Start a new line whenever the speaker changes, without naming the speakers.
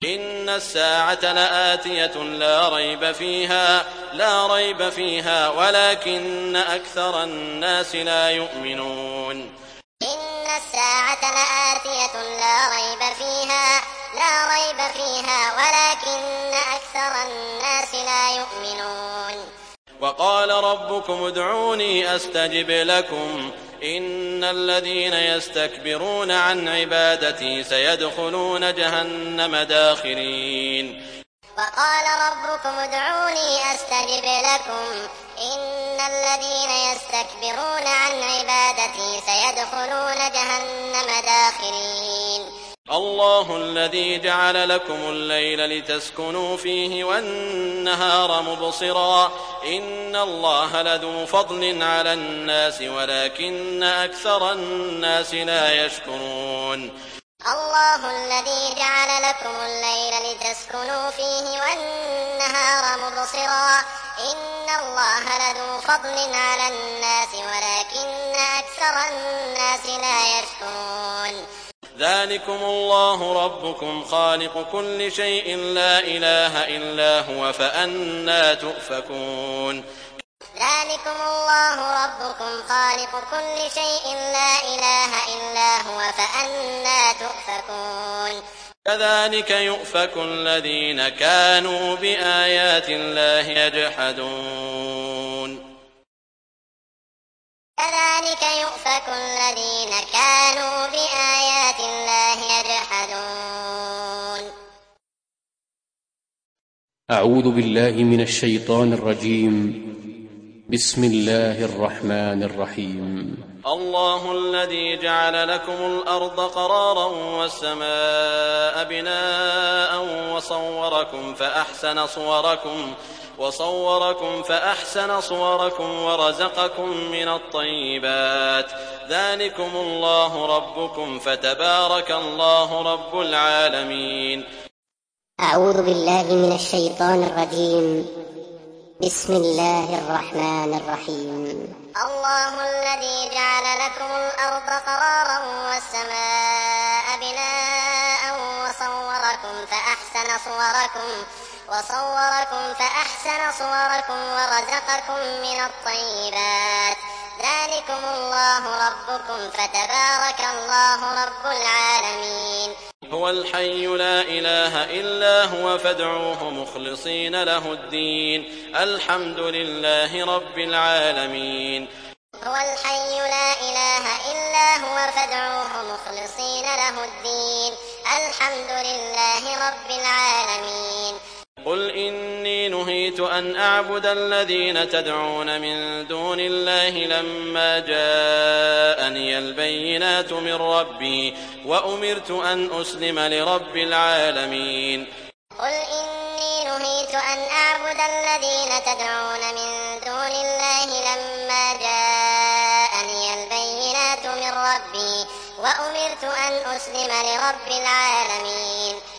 إن الساعة لآتية لا ريب فيها ولكن أكثر الناس لا يؤمنون.
إن الساعة لآتية لا ريب فيها ولكن أكثر الناس لا يؤمنون.
وقال ربكم ادعوني أستجب لكم إن الذين يستكبرون عن عبادتي سيدخلون جهنم داخرين.
وقال ربكم ادعوني أستجب لكم إن الذين يستكبرون عن عبادتي سيدخلون جهنم داخرين.
الله الذي جعل لكم الليل لتسكنوا فيه والنهار مبصرا إن الله لذو فضل على الناس ولكن أكثر الناس لا يشكرون.
الله الذي جعل لكم الليل لتسكنوا فيه والنهار مبصرا إن الله لذو فضل على الناس ولكن أكثر الناس لا يشكرون.
ذلكم الله ربكم خالق كل شيء لا إله إلا هو فأنى تؤفكون.
ذلكم الله ربكم خالق كل شيء لا إله إلا هو فأنى تؤفكون.
كذلك يؤفك الذين كانوا بآيات الله يجحدون.
كذلك يؤفك الذين كانوا بآيات الله يجحدون.
أعوذ بالله من الشيطان الرجيم. بسم الله الرحمن الرحيم.
الله الذي جعل لكم الأرض قرارا والسماء بناء وصوركم فأحسن صوركم ورزقكم من الطيبات. ذلكم الله ربكم فتبارك الله رب العالمين.
أعوذ بالله من الشيطان الرجيم. بسم الله الرحمن الرحيم. الله الذي جعل لكم الأرض قرارا والسماء بناء وصوركم فأحسن صوركم ورزقكم من الطيبات. ذلكم الله ربكم فتبارك الله رب العالمين.
هو الحي لا إله إلا هو فادعوه مخلصين له الدين الحمد لله رب العالمين.
هو الحي لا إله إلا هو فادعوه مخلصين له الدين الحمد لله رب العالمين.
قل إني نهيت أن أعبد الذين تدعون من دون الله لما جاءني البينات من ربي وأمرت أن أسلم لرب العالمين.
قل إني نهيت أن أعبد الذين تدعون من دون الله لما جاءني البينات من ربي وأمرت أن أسلم لرب العالمين.